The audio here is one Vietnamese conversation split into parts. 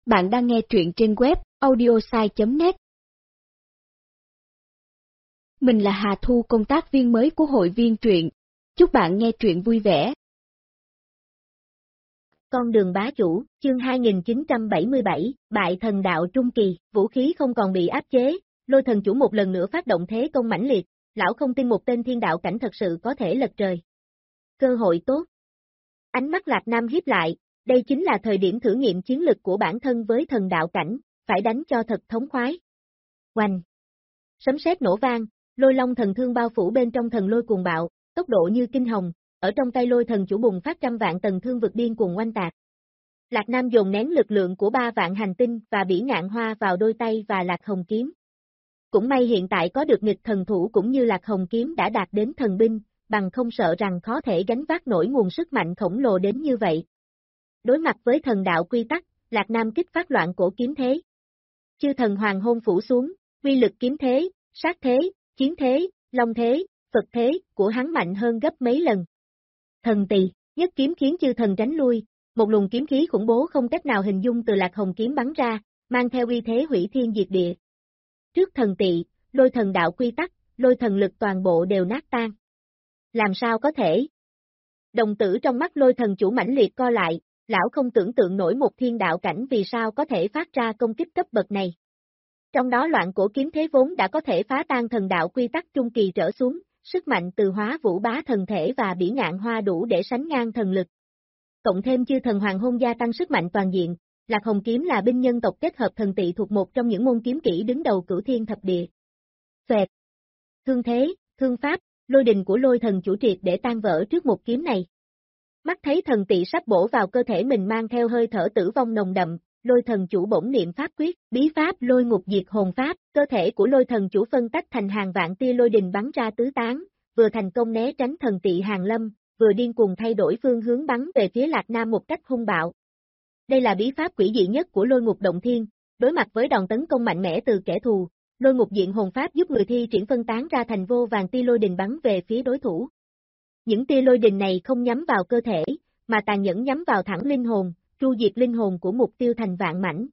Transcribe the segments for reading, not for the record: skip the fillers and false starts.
Bạn đang nghe truyện trên web audiosai.net. Mình là Hà Thu, công tác viên mới của hội viên truyện. Chúc bạn nghe truyện vui vẻ. Con đường bá chủ, chương 2977, bại thần đạo trung kỳ, vũ khí không còn bị áp chế, Lôi thần chủ một lần nữa phát động thế công mãnh liệt, lão không tin một tên thiên đạo cảnh thật sự có thể lật trời. Cơ hội tốt. Ánh mắt Lạc Nam híp lại, đây chính là thời điểm thử nghiệm chiến lực của bản thân với thần đạo cảnh, phải đánh cho thật thống khoái. Oanh! Sấm sét nổ vang, lôi long thần thương bao phủ bên trong thần lôi cuồng bạo, tốc độ như kinh hồng, ở trong tay lôi thần chủ bùng phát trăm vạn tầng thương vực điên cuồng oanh tạc. Lạc Nam dồn nén lực lượng của 3 vạn hành tinh và bỉ ngạn hoa vào đôi tay và Lạc Hồng kiếm. Cũng may hiện tại có được nghịch thần thủ cũng như Lạc Hồng kiếm đã đạt đến thần binh, bằng không sợ rằng khó thể gánh vác nổi nguồn sức mạnh khổng lồ đến như vậy. Đối mặt với thần đạo quy tắc, Lạc Nam kích phát loạn cổ kiếm thế. Chư thần hoàng hôn phủ xuống, uy lực kiếm thế, sát thế, chiến thế, long thế, Phật thế của hắn mạnh hơn gấp mấy lần. Thần tỳ, nhất kiếm khiến chư thần tránh lui, một luồng kiếm khí khủng bố không cách nào hình dung từ Lạc Hồng kiếm bắn ra, mang theo uy thế hủy thiên diệt địa. Trước thần tỳ, lôi thần đạo quy tắc, lôi thần lực toàn bộ đều nát tan. Làm sao có thể? Đồng tử trong mắt lôi thần chủ mãnh liệt co lại, lão không tưởng tượng nổi một thiên đạo cảnh vì sao có thể phát ra công kích cấp bậc này. Trong đó loạn cổ kiếm thế vốn đã có thể phá tan thần đạo quy tắc trung kỳ trở xuống, sức mạnh từ hóa vũ bá thần thể và bỉ ngạn hoa đủ để sánh ngang thần lực. Cộng thêm chư thần hoàng hôn gia tăng sức mạnh toàn diện, Lạc Hồng kiếm là binh nhân tộc kết hợp thần tị thuộc một trong những môn kiếm kỹ đứng đầu cửu thiên thập địa. Phẹt! Thương thế, thương pháp, lôi đình của lôi thần chủ triệt để tan vỡ trước một kiếm này. Mắt thấy thần tị sắp bổ vào cơ thể mình mang theo hơi thở tử vong nồng đậm, lôi thần chủ bổn niệm pháp quyết, bí pháp lôi ngục diệt hồn pháp, cơ thể của lôi thần chủ phân tách thành hàng vạn tia lôi đình bắn ra tứ tán, vừa thành công né tránh thần tị hàng lâm, vừa điên cuồng thay đổi phương hướng bắn về phía Lạc Nam một cách hung bạo. Đây là bí pháp quỷ dị nhất của lôi ngục động thiên, đối mặt với đòn tấn công mạnh mẽ từ kẻ thù, lôi ngục diện hồn pháp giúp người thi triển phân tán ra thành vô vàng tia lôi đình bắn về phía đối thủ. Những tia lôi đình này không nhắm vào cơ thể, mà tàn nhẫn nhắm vào thẳng linh hồn, tru diệt linh hồn của mục tiêu thành vạn mảnh.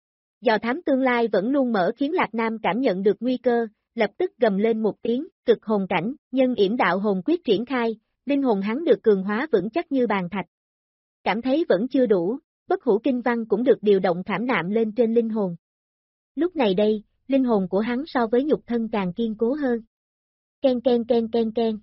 Dò thám tương lai vẫn luôn mở khiến Lạc Nam cảm nhận được nguy cơ, lập tức gầm lên một tiếng, cực hồn cảnh, nhân yểm đạo hồn quyết triển khai, linh hồn hắn được cường hóa vững chắc như bàn thạch. Cảm thấy vẫn chưa đủ, bất hủ kinh văn cũng được điều động khảm nạm lên trên linh hồn. Lúc này đây, linh hồn của hắn so với nhục thân càng kiên cố hơn. Ken ken ken ken ken.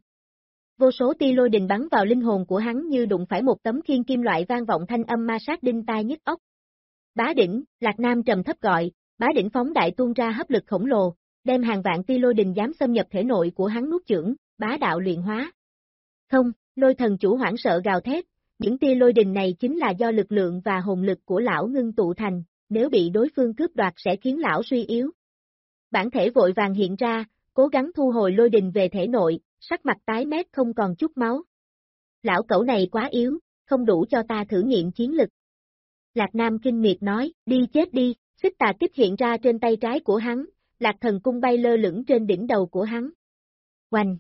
Vô số tia lôi đình bắn vào linh hồn của hắn như đụng phải một tấm khiên kim loại vang vọng thanh âm ma sát đinh tai nhức óc. Bá đỉnh, Lạc Nam trầm thấp gọi, bá đỉnh phóng đại tuôn ra hấp lực khổng lồ, đem hàng vạn tia lôi đình dám xâm nhập thể nội của hắn nuốt chửng, bá đạo luyện hóa. Không, lôi thần chủ hoảng sợ gào thét, những tia lôi đình này chính là do lực lượng và hồn lực của lão ngưng tụ thành, nếu bị đối phương cướp đoạt sẽ khiến lão suy yếu. Bản thể vội vàng hiện ra, cố gắng thu hồi lôi đình về thể nội, sắc mặt tái mét không còn chút máu. Lão cẩu này quá yếu, không đủ cho ta thử nghiệm chiến lực. Lạc Nam kinh miệt nói, đi chết đi, xích tà kích hiện ra trên tay trái của hắn, Lạc thần cung bay lơ lửng trên đỉnh đầu của hắn. Oanh!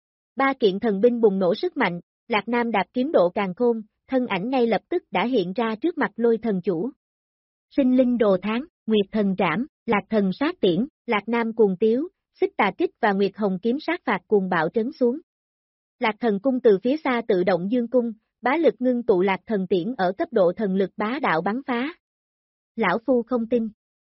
3 kiện thần binh bùng nổ sức mạnh, Lạc Nam đạp kiếm độ càn khôn, thân ảnh ngay lập tức đã hiện ra trước mặt lôi thần chủ. Sinh linh đồ tháng, Nguyệt thần trảm, Lạc thần sát tiễn, Lạc Nam cuồng tiếu, xích tà kích và Nguyệt hồng kiếm sát phạt cuồng bạo trấn xuống. Lạc thần cung từ phía xa tự động dương cung, bá lực ngưng tụ Lạc thần tiễn ở cấp độ thần lực bá đạo bắn phá. Lão phu không tin.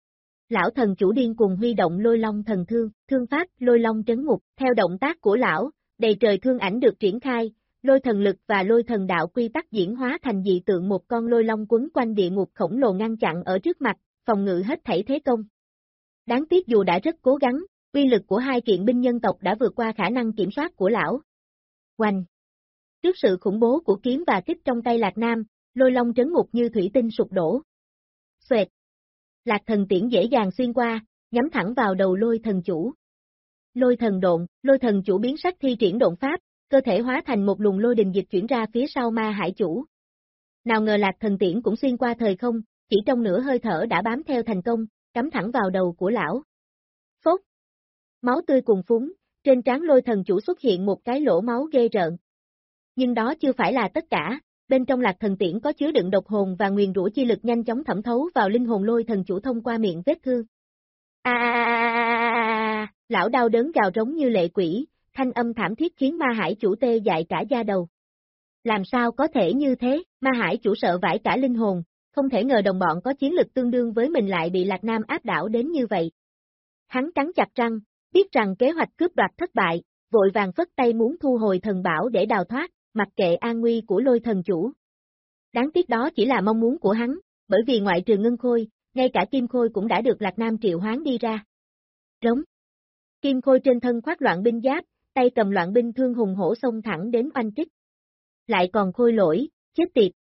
Lão thần chủ điên cuồng huy động lôi long thần thương, thương pháp lôi long trấn ngục, theo động tác của lão, đầy trời thương ảnh được triển khai, lôi thần lực và lôi thần đạo quy tắc diễn hóa thành dị tượng một con lôi long quấn quanh địa ngục khổng lồ ngăn chặn ở trước mặt, phòng ngự hết thảy thế công. Đáng tiếc dù đã rất cố gắng, uy lực của 2 kiện binh nhân tộc đã vượt qua khả năng kiểm soát của lão. Oanh! Trước sự khủng bố của kiếm và kích trong tay Lạc Nam, lôi long trấn ngục như thủy tinh sụp đổ. Xoẹt! Lạc thần tiễn dễ dàng xuyên qua, nhắm thẳng vào đầu lôi thần chủ. Lôi thần độn, lôi thần chủ biến sắc thi triển độn pháp, cơ thể hóa thành một luồng lôi đình dịch chuyển ra phía sau ma hải chủ. Nào ngờ Lạc thần tiễn cũng xuyên qua thời không, chỉ trong nửa hơi thở đã bám theo thành công, cắm thẳng vào đầu của lão. Phốt! Máu tươi cùng phúng, trên trán lôi thần chủ xuất hiện một cái lỗ máu ghê rợn. Nhưng đó chưa phải là tất cả, Bên trong Lạc Thần Tiễn có chứa đựng độc hồn và nguyền rủa chi lực nhanh chóng thẩm thấu vào linh hồn Lôi Thần Chủ thông qua miệng vết thương. Lão đau đớn gào rống như lệ quỷ, thanh âm thảm thiết khiến Ma Hải Chủ tê dại cả da đầu. Làm sao có thể như thế, Ma Hải Chủ sợ vãi cả linh hồn, không thể ngờ đồng bọn có chiến lực tương đương với mình lại bị Lạc Nam áp đảo đến như vậy. Hắn cắn chặt răng, biết rằng kế hoạch cướp đoạt thất bại, vội vàng phất tay muốn thu hồi thần bảo để đào thoát, mặc kệ an nguy của Lôi Thần Chủ. Đáng tiếc đó chỉ là mong muốn của hắn, bởi vì ngoại trừ Ngân Khôi, ngay cả Kim Khôi cũng đã được Lạc Nam triệu hoán đi ra. Rống. Kim Khôi trên thân khoác loạn binh giáp, tay cầm loạn binh thương hùng hổ xông thẳng đến oanh kích. Lại còn Khôi lỗi, chết tiệt.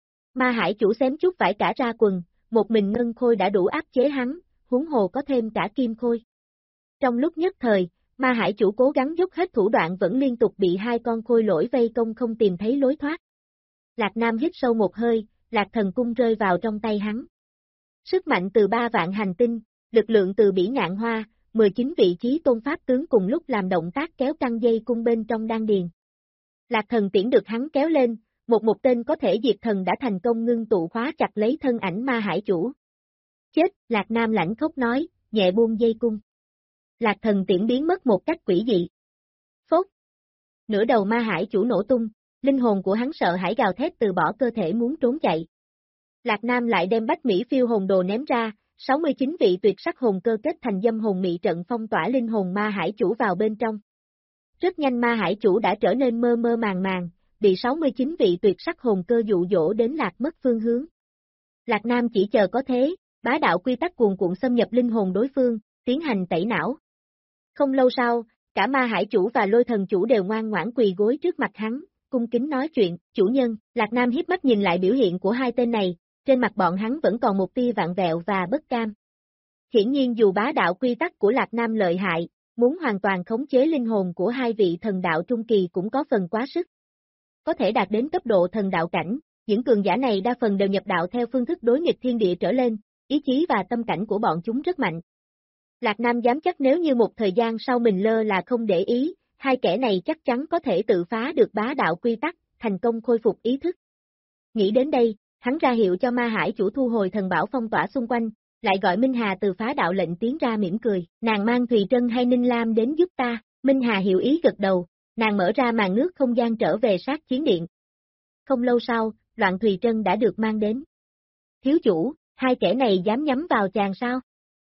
Ma Hải Chủ xém chút vải cả ra quần, một mình Ngân Khôi đã đủ áp chế hắn, huống hồ có thêm cả Kim Khôi. Trong lúc nhất thời, Ma Hải Chủ cố gắng dốc hết thủ đoạn vẫn liên tục bị hai con khôi lỗi vây công không tìm thấy lối thoát. Lạc Nam hít sâu một hơi, Lạc Thần Cung rơi vào trong tay hắn. Sức mạnh từ 3 vạn hành tinh, lực lượng từ Bỉ Ngạn Hoa, 19 vị trí tôn pháp tướng cùng lúc làm động tác kéo căng dây cung bên trong đan điền. Lạc Thần Tiễn được hắn kéo lên, một tên có thể diệt thần đã thành công ngưng tụ khóa chặt lấy thân ảnh Ma Hải Chủ. Chết, Lạc Nam lãnh khốc nói, nhẹ buông dây cung. Lạc Thần Tiễn biến mất một cách quỷ dị. Phốt. Nửa đầu Ma Hải Chủ nổ tung, linh hồn của hắn sợ hãi gào thét từ bỏ cơ thể muốn trốn chạy. Lạc Nam lại đem Bách Mỹ Phiêu Hồn Đồ ném ra, 69 vị tuyệt sắc hồn cơ kết thành dâm hồn mị trận phong tỏa linh hồn Ma Hải Chủ vào bên trong. Rất nhanh Ma Hải Chủ đã trở nên mơ mơ màng màng, bị 69 vị tuyệt sắc hồn cơ dụ dỗ đến lạc mất phương hướng. Lạc Nam chỉ chờ có thế, bá đạo quy tắc cuồn cuộn xâm nhập linh hồn đối phương, tiến hành tẩy não. Không lâu sau, cả Ma Hải Chủ và Lôi Thần Chủ đều ngoan ngoãn quỳ gối trước mặt hắn, cung kính nói chuyện, chủ nhân. Lạc Nam hiếp mắt nhìn lại biểu hiện của hai tên này, trên mặt bọn hắn vẫn còn một tia vạn vẹo và bất cam. Hiển nhiên dù bá đạo quy tắc của Lạc Nam lợi hại, muốn hoàn toàn khống chế linh hồn của hai vị thần đạo trung kỳ cũng có phần quá sức. Có thể đạt đến cấp độ thần đạo cảnh, những cường giả này đa phần đều nhập đạo theo phương thức đối nghịch thiên địa trở lên, ý chí và tâm cảnh của bọn chúng rất mạnh. Lạc Nam dám chắc nếu như một thời gian sau mình lơ là không để ý, hai kẻ này chắc chắn có thể tự phá được bá đạo quy tắc, thành công khôi phục ý thức. Nghĩ đến đây, hắn ra hiệu cho Ma Hải Chủ thu hồi thần bảo phong tỏa xung quanh, lại gọi Minh Hà từ phá đạo lệnh tiến ra mỉm cười, nàng mang Thùy Trân hay Ninh Lam đến giúp ta. Minh Hà hiểu ý gật đầu, nàng mở ra màn nước không gian trở về sát chiến điện. Không lâu sau, Loạn Thùy Trân đã được mang đến. Thiếu chủ, hai kẻ này dám nhắm vào chàng sao?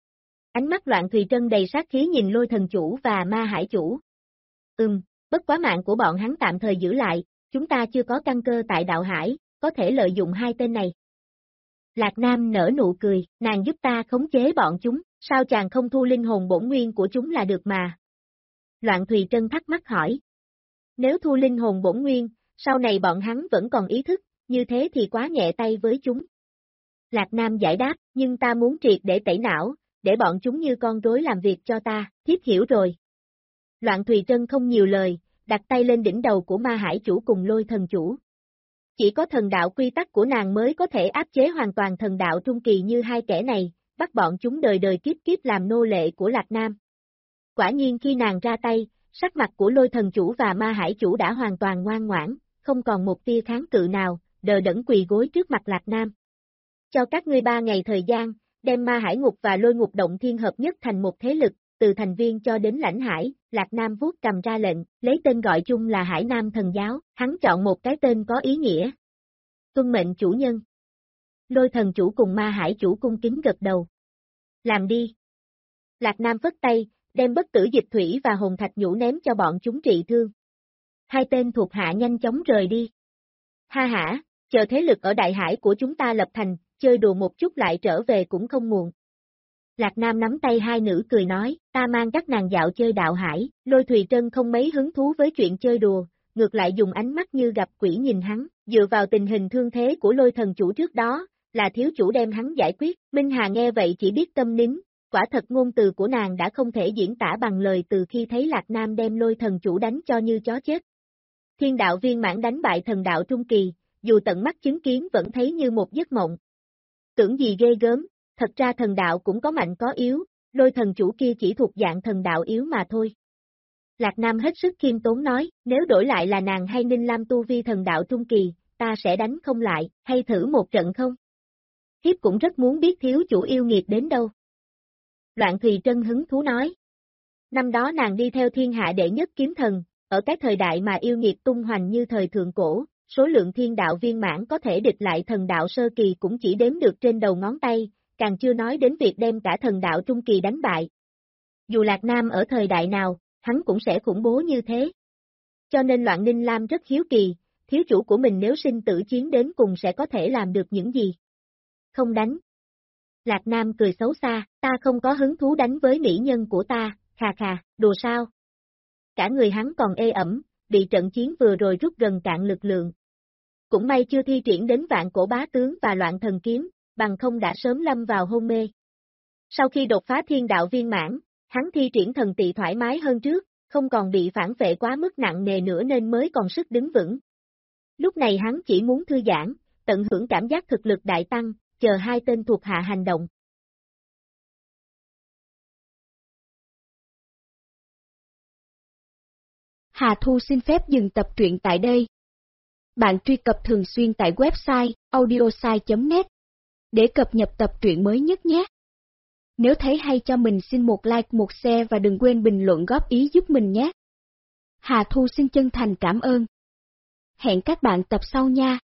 Ánh mắt Loạn Thùy Trân đầy sát khí nhìn Lôi Thần Chủ và Ma Hải Chủ. Bất quá mạng của bọn hắn tạm thời giữ lại, chúng ta chưa có căn cơ tại đạo hải, có thể lợi dụng hai tên này. Lạc Nam nở nụ cười, nàng giúp ta khống chế bọn chúng, sao chàng không thu linh hồn bổn nguyên của chúng là được mà? Loạn Thùy Trân thắc mắc hỏi. Nếu thu linh hồn bổn nguyên, sau này bọn hắn vẫn còn ý thức, như thế thì quá nhẹ tay với chúng. Lạc Nam giải đáp, nhưng ta muốn triệt để tẩy não, để bọn chúng như con rối làm việc cho ta, thiếp hiểu rồi. Loạn Thùy Trân không nhiều lời, đặt tay lên đỉnh đầu của Ma Hải Chủ cùng Lôi Thần Chủ. Chỉ có thần đạo quy tắc của nàng mới có thể áp chế hoàn toàn thần đạo trung kỳ như hai kẻ này, bắt bọn chúng đời đời kiếp kiếp làm nô lệ của Lạc Nam. Quả nhiên khi nàng ra tay, sắc mặt của Lôi Thần Chủ và Ma Hải Chủ đã hoàn toàn ngoan ngoãn, không còn một tia kháng cự nào, đờ đẫn quỳ gối trước mặt Lạc Nam. Cho các ngươi 3 ngày thời gian, đem Ma Hải Ngục và Lôi Ngục Động Thiên hợp nhất thành một thế lực, từ thành viên cho đến lãnh hải. Lạc Nam vuốt cầm ra lệnh, lấy tên gọi chung là Hải Nam Thần Giáo, hắn chọn một cái tên có ý nghĩa. Tuân mệnh chủ nhân. Lôi Thần Chủ cùng Ma Hải Chủ cung kính gật đầu. Làm đi. Lạc Nam phất tay, đem bất tử dịch thủy và hồn thạch nhũ ném cho bọn chúng trị thương. Hai tên thuộc hạ nhanh chóng rời đi. Ha hả, chờ thế lực ở đại hải của chúng ta lập thành, chơi đùa một chút lại trở về cũng không muộn. Lạc Nam nắm tay hai nữ cười nói, ta mang các nàng dạo chơi đạo hải. Lôi Thùy Trân không mấy hứng thú với chuyện chơi đùa, ngược lại dùng ánh mắt như gặp quỷ nhìn hắn, dựa vào tình hình thương thế của Lôi Thần Chủ trước đó, là thiếu chủ đem hắn giải quyết. Minh Hà nghe vậy chỉ biết câm nín, quả thật ngôn từ của nàng đã không thể diễn tả bằng lời từ khi thấy Lạc Nam đem Lôi Thần Chủ đánh cho như chó chết. Thiên đạo viên mãn đánh bại thần đạo trung kỳ, dù tận mắt chứng kiến vẫn thấy như một giấc mộng. Tưởng gì ghê gớm, thật ra thần đạo cũng có mạnh có yếu, Lôi Thần Chủ kia chỉ thuộc dạng thần đạo yếu mà thôi. Lạc Nam hết sức khiêm tốn nói, nếu đổi lại là nàng hay Ninh Lam tu vi thần đạo trung kỳ, ta sẽ đánh không lại, hay thử một trận không? Thiếp cũng rất muốn biết thiếu chủ yêu nghiệt đến đâu. Loạn Thùy Trân hứng thú nói. Năm đó nàng đi theo thiên hạ đệ nhất kiếm thần, ở cái thời đại mà yêu nghiệt tung hoành như thời thượng cổ, số lượng thiên đạo viên mãn có thể địch lại thần đạo sơ kỳ cũng chỉ đếm được trên đầu ngón tay, càng chưa nói đến việc đem cả thần đạo trung kỳ đánh bại. Dù Lạc Nam ở thời đại nào, hắn cũng sẽ khủng bố như thế. Cho nên Loạn Ninh Lam rất hiếu kỳ, thiếu chủ của mình nếu sinh tử chiến đến cùng sẽ có thể làm được những gì? Không đánh. Lạc Nam cười xấu xa, ta không có hứng thú đánh với mỹ nhân của ta, khà khà, đùa sao? Cả người hắn còn ê ẩm, bị trận chiến vừa rồi rút gần cạn lực lượng. Cũng may chưa thi triển đến Vạn Cổ Bá Tướng và Loạn Thần Kiếm, bằng không đã sớm lâm vào hôn mê. Sau khi đột phá thiên đạo viên mãn, hắn thi triển thần tị thoải mái hơn trước, không còn bị phản vệ quá mức nặng nề nữa nên mới còn sức đứng vững. Lúc này hắn chỉ muốn thư giãn, tận hưởng cảm giác thực lực đại tăng, chờ hai tên thuộc hạ hành động. Hà Thu xin phép dừng tập truyện tại đây. Bạn truy cập thường xuyên tại website audiosai.net để cập nhật tập truyện mới nhất nhé. Nếu thấy hay cho mình xin một like, một share và đừng quên bình luận góp ý giúp mình nhé. Hà Thu xin chân thành cảm ơn. Hẹn các bạn tập sau nha.